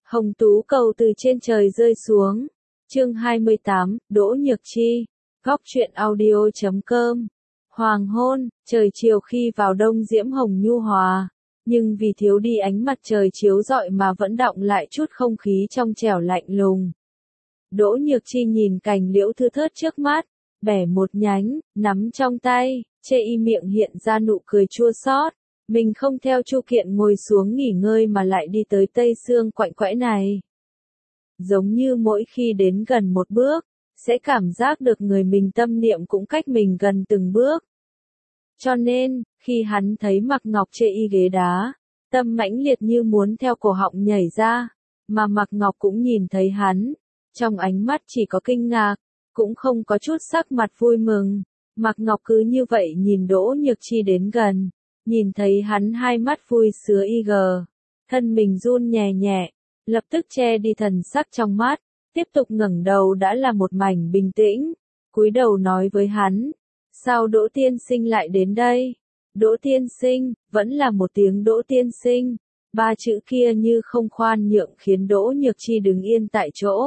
Hồng tú cầu từ trên trời rơi xuống. Chương 28, Đỗ Nhược Chi. Góc truyện audio.com. Hoàng hôn, trời chiều khi vào đông diễm hồng nhu hòa, nhưng vì thiếu đi ánh mặt trời chiếu rọi mà vẫn đọng lại chút không khí trong trẻo lạnh lùng. Đỗ Nhược Chi nhìn cành liễu thưa thớt trước mắt, bẻ một nhánh, nắm trong tay, chê y miệng hiện ra nụ cười chua xót. Mình không theo Chu Kiện ngồi xuống nghỉ ngơi mà lại đi tới Tây Sương quạnh quẽ này. Giống như mỗi khi đến gần một bước, sẽ cảm giác được người mình tâm niệm cũng cách mình gần từng bước. Cho nên, khi hắn thấy Mạc Ngọc chê y ghế đá, tâm mãnh liệt như muốn theo cổ họng nhảy ra, mà Mạc Ngọc cũng nhìn thấy hắn, trong ánh mắt chỉ có kinh ngạc, cũng không có chút sắc mặt vui mừng. Mạc Ngọc cứ như vậy nhìn Đỗ Nhược Chi đến gần, nhìn thấy hắn hai mắt vui sứa thân mình run nhẹ nhẹ, lập tức che đi thần sắc trong mắt, tiếp tục ngẩng đầu đã là một mảnh bình tĩnh, cúi đầu nói với hắn, sao Đỗ tiên sinh lại đến đây? Đỗ tiên sinh, vẫn là một tiếng Đỗ tiên sinh, ba chữ kia như không khoan nhượng khiến Đỗ Nhược Chi đứng yên tại chỗ.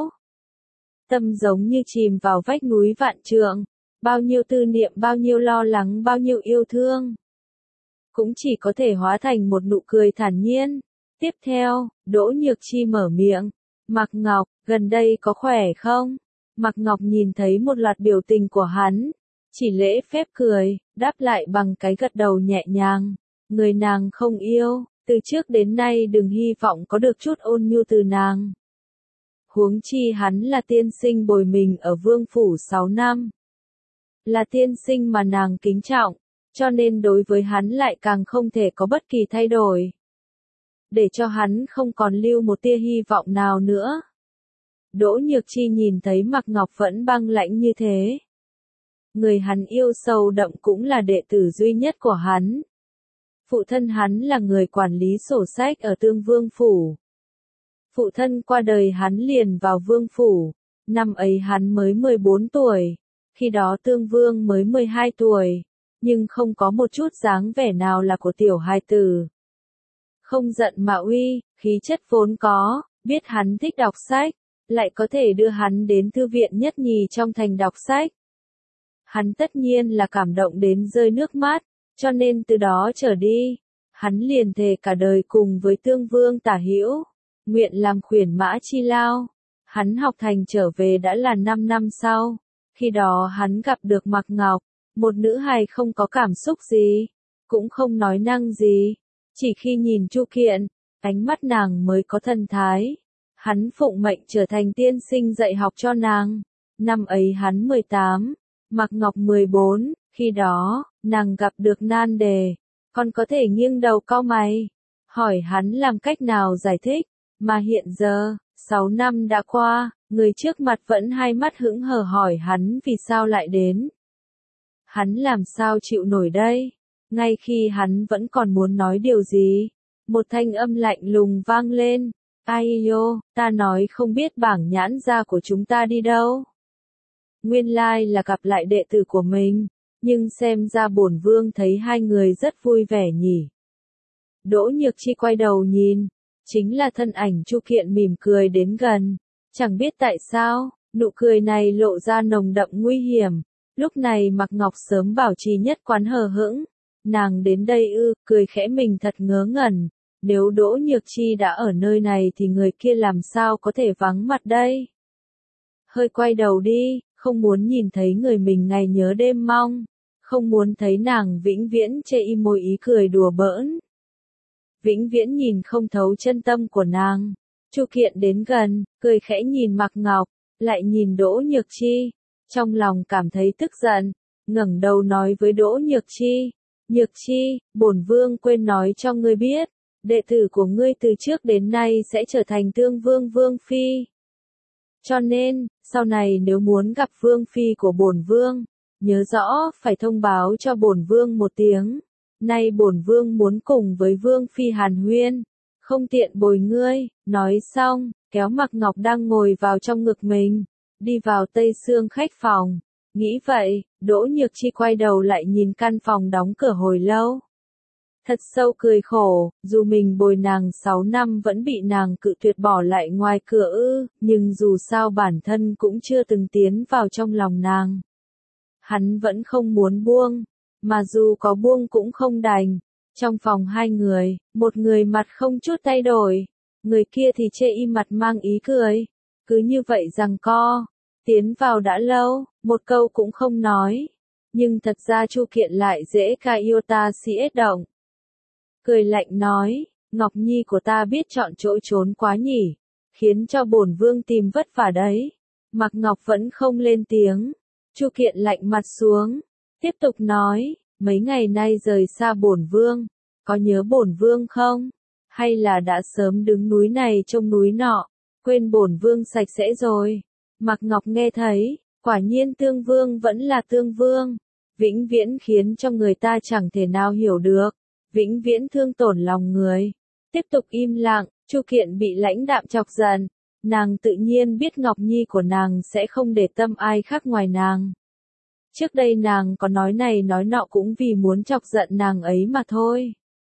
Tâm giống như chìm vào vách núi vạn trượng, bao nhiêu tư niệm, bao nhiêu lo lắng, bao nhiêu yêu thương, cũng chỉ có thể hóa thành một nụ cười thản nhiên. Tiếp theo, Đỗ Nhược Chi mở miệng, Mạc Ngọc, gần đây có khỏe không? Mạc Ngọc nhìn thấy một loạt biểu tình của hắn, chỉ lễ phép cười, đáp lại bằng cái gật đầu nhẹ nhàng. Người nàng không yêu, từ trước đến nay đừng hy vọng có được chút ôn nhu từ nàng. Huống chi hắn là tiên sinh bồi mình ở vương phủ 6 năm. Là tiên sinh mà nàng kính trọng, cho nên đối với hắn lại càng không thể có bất kỳ thay đổi. Để cho hắn không còn lưu một tia hy vọng nào nữa. Đỗ Nhược Chi nhìn thấy Mạc Ngọc vẫn băng lãnh như thế. Người hắn yêu sâu đậm cũng là đệ tử duy nhất của hắn. Phụ thân hắn là người quản lý sổ sách ở Tương Vương Phủ. Phụ thân qua đời hắn liền vào Vương Phủ, năm ấy hắn mới 14 tuổi, khi đó Tương Vương mới 12 tuổi, nhưng không có một chút dáng vẻ nào là của tiểu hài tử. Không giận mà uy, khí chất vốn có, biết hắn thích đọc sách, lại có thể đưa hắn đến thư viện nhất nhì trong thành đọc sách. Hắn tất nhiên là cảm động đến rơi nước mắt, cho nên từ đó trở đi, hắn liền thề cả đời cùng với Tương Vương Tả Hữu, nguyện làm khuyển mã chi lao. Hắn học thành trở về đã là 5 năm sau, khi đó hắn gặp được Mạc Ngọc, một nữ hài không có cảm xúc gì, cũng không nói năng gì, chỉ khi nhìn Chu Kiện, ánh mắt nàng mới có thần thái. Hắn phụng mệnh trở thành tiên sinh dạy học cho nàng. Năm ấy hắn 18, Mạc Ngọc 14, khi đó, nàng gặp được nan đề, còn có thể nghiêng đầu cau mày, hỏi hắn làm cách nào giải thích, mà hiện giờ, 6 năm đã qua, người trước mặt vẫn hai mắt hững hờ hỏi hắn vì sao lại đến. Hắn làm sao chịu nổi đây? Ngay khi hắn vẫn còn muốn nói điều gì, một thanh âm lạnh lùng vang lên, ai yo, ta nói không biết bảng nhãn gia của chúng ta đi đâu. Nguyên lai là gặp lại đệ tử của mình, nhưng xem ra bổn vương thấy hai người rất vui vẻ nhỉ. Đỗ Nhược Chi quay đầu nhìn, chính là thân ảnh Chu Kiện mỉm cười đến gần, chẳng biết tại sao, nụ cười này lộ ra nồng đậm nguy hiểm. Lúc này Mạc Ngọc sớm bảo trì nhất quán hờ hững, nàng đến đây ư, cười khẽ mình thật ngớ ngẩn, nếu Đỗ Nhược Chi đã ở nơi này thì người kia làm sao có thể vắng mặt đây. Hơi quay đầu đi, không muốn nhìn thấy người mình ngày nhớ đêm mong, không muốn thấy nàng vĩnh viễn chê y môi ý cười đùa bỡn. Vĩnh viễn nhìn không thấu chân tâm của nàng. Chu Kiện đến gần, cười khẽ nhìn Mạc Ngọc, lại nhìn Đỗ Nhược Chi, trong lòng cảm thấy tức giận, ngẩng đầu nói với Đỗ Nhược Chi, Nhược Chi, bổn vương quên nói cho ngươi biết, đệ tử của ngươi từ trước đến nay sẽ trở thành Tương Vương Vương Phi. Cho nên, sau này nếu muốn gặp Vương Phi của bổn vương, nhớ rõ phải thông báo cho bổn vương một tiếng. Nay bổn vương muốn cùng với Vương Phi hàn huyên, không tiện bồi ngươi. Nói xong, kéo Mạc Ngọc đang ngồi vào trong ngực mình, đi vào Tây Sương khách phòng. Nghĩ vậy, Đỗ Nhược Chi quay đầu lại nhìn căn phòng đóng cửa hồi lâu. Thật sâu cười khổ, dù mình bồi nàng 6 năm vẫn bị nàng cự tuyệt bỏ lại ngoài cửa nhưng dù sao bản thân cũng chưa từng tiến vào trong lòng nàng. Hắn vẫn không muốn buông, mà dù có buông cũng không đành. Trong phòng hai người, một người mặt không chút thay đổi, người kia thì chê im mặt mang ý cười. Cứ như vậy giằng co, tiến vào đã lâu, một câu cũng không nói. Nhưng thật ra Chu Kiện lại dễ ca yêu ta siết động. Cười lạnh nói, Ngọc Nhi của ta biết chọn chỗ trốn quá nhỉ, khiến cho bổn vương tìm vất vả đấy. Mạc Ngọc vẫn không lên tiếng. Chu Kiện lạnh mặt xuống, tiếp tục nói, mấy ngày nay rời xa bổn vương, có nhớ bổn vương không? Hay là đã sớm đứng núi này trông núi nọ, quên bổn vương sạch sẽ rồi? Mạc Ngọc nghe thấy, quả nhiên tương vương vẫn là tương vương, vĩnh viễn khiến cho người ta chẳng thể nào hiểu được, vĩnh viễn thương tổn lòng người. Tiếp tục im lặng, Chu Kiện bị lãnh đạm chọc giận, nàng tự nhiên biết Ngọc Nhi của nàng sẽ không để tâm ai khác ngoài nàng. Trước đây nàng có nói này nói nọ cũng vì muốn chọc giận nàng ấy mà thôi.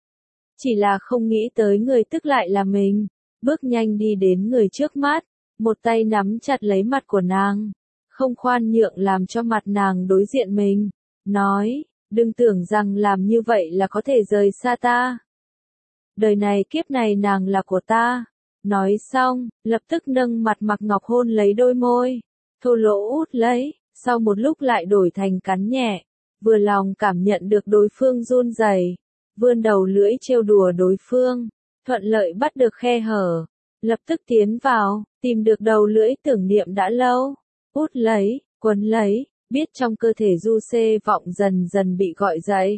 Chỉ là không nghĩ tới người tức lại là mình, bước nhanh đi đến người trước mắt, một tay nắm chặt lấy mặt của nàng, không khoan nhượng làm cho mặt nàng đối diện mình, nói, đừng tưởng rằng làm như vậy là có thể rời xa ta. Đời này kiếp này nàng là của ta. Nói xong, lập tức nâng mặt Mạc Ngọc hôn lấy đôi môi, thô lỗ út lấy, sau một lúc lại đổi thành cắn nhẹ, vừa lòng cảm nhận được đối phương run rẩy, vươn đầu lưỡi trêu đùa đối phương, thuận lợi bắt được khe hở, lập tức tiến vào, tìm được đầu lưỡi tưởng niệm đã lâu, út lấy, quấn lấy, biết trong cơ thể du xê vọng dần dần bị gọi dậy.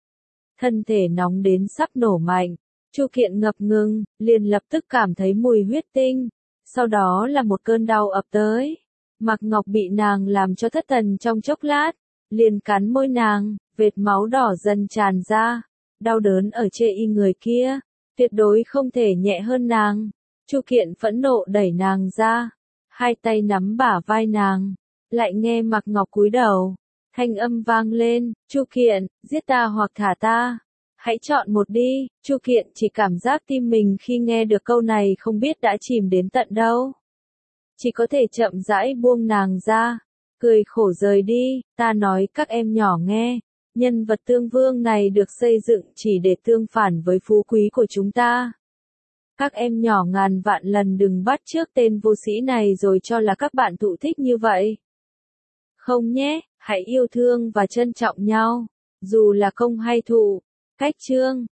Thân thể nóng đến sắp nổ mạnh. Chu Kiện ngập ngừng, liền lập tức cảm thấy mùi huyết tinh, sau đó là một cơn đau ập tới. Mạc Ngọc bị nàng làm cho thất thần trong chốc lát, liền cắn môi nàng, vệt máu đỏ dần tràn ra, đau đớn ở chê y người kia, tuyệt đối không thể nhẹ hơn nàng. Chu Kiện phẫn nộ đẩy nàng ra, hai tay nắm bả vai nàng, lại nghe Mạc Ngọc cúi đầu, thanh âm vang lên, Chu Kiện, giết ta hoặc thả ta. Hãy chọn một đi. Chu Kiện chỉ cảm giác tim mình khi nghe được câu này không biết đã chìm đến tận đâu. Chỉ có thể chậm rãi buông nàng ra, cười khổ rời đi, ta nói các em nhỏ nghe, nhân vật tương vương này được xây dựng chỉ để tương phản với phú quý của chúng ta. Các em nhỏ ngàn vạn lần đừng bắt chước tên vô sĩ này rồi cho là các bạn thụ thích như vậy. Không nhé, hãy yêu thương và trân trọng nhau, dù là công hay thụ. Cách chương